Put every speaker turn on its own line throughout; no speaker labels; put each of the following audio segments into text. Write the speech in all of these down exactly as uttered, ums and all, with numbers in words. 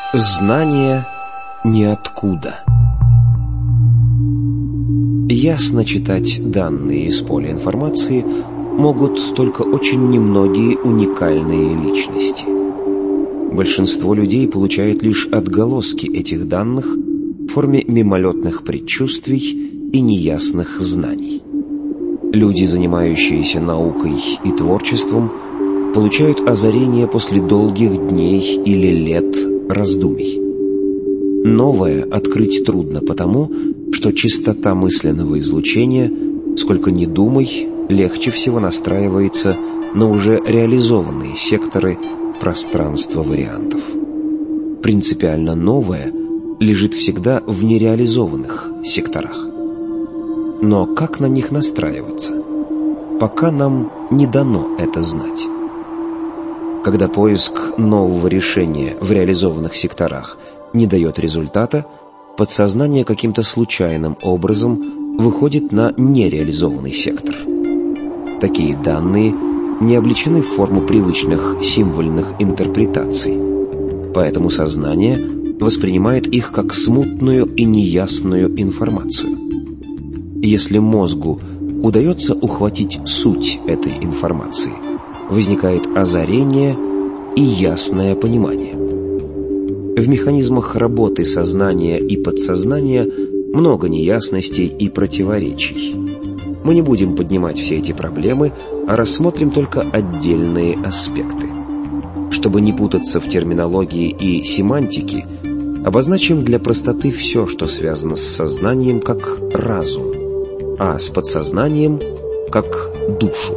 Знание ниоткуда. Ясно читать данные из поля информации могут только очень немногие уникальные личности. Большинство людей получает лишь отголоски этих данных в форме мимолетных предчувствий и неясных знаний. Люди, занимающиеся наукой и творчеством, получают озарение после долгих дней или лет раздумий. Новое открыть трудно потому, что частота мысленного излучения, сколько ни думай, легче всего настраивается на уже реализованные секторы пространства вариантов. Принципиально новое лежит всегда в нереализованных секторах. Но как на них настраиваться? Пока нам не дано это знать. Когда поиск нового решения в реализованных секторах не дает результата, подсознание каким-то случайным образом выходит на нереализованный сектор. Такие данные не облечены в форму привычных символьных интерпретаций, поэтому сознание воспринимает их как смутную и неясную информацию. Если мозгу удается ухватить суть этой информации, возникает озарение и ясное понимание. В механизмах работы сознания и подсознания много неясностей и противоречий. Мы не будем поднимать все эти проблемы, а рассмотрим только отдельные аспекты. Чтобы не путаться в терминологии и семантике, обозначим для простоты все, что связано с сознанием, как разум, а с подсознанием как душу.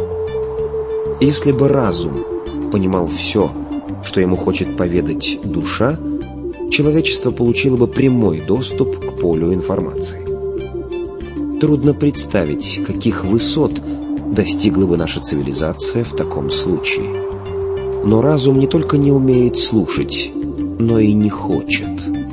Если бы разум понимал все, что ему хочет поведать душа, человечество получило бы прямой доступ к полю информации. Трудно представить, каких высот достигла бы наша цивилизация в таком случае. Но разум не только не умеет слушать, но и не хочет.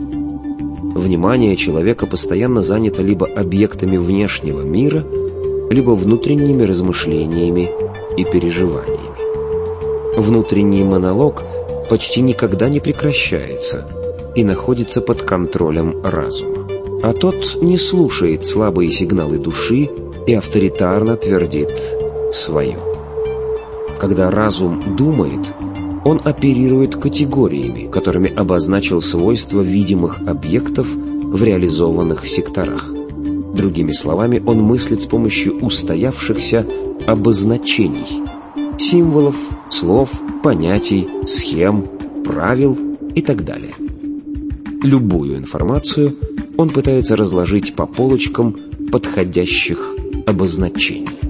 Внимание человека постоянно занято либо объектами внешнего мира, либо внутренними размышлениями и переживаниями. Внутренний монолог почти никогда не прекращается и находится под контролем разума. А тот не слушает слабые сигналы души и авторитарно твердит свое. Когда разум думает, он оперирует категориями, которыми обозначил свойства видимых объектов в реализованных секторах. Другими словами, он мыслит с помощью устоявшихся обозначений, символов, слов, понятий, схем, правил и так далее. Любую информацию он пытается разложить по полочкам подходящих обозначений.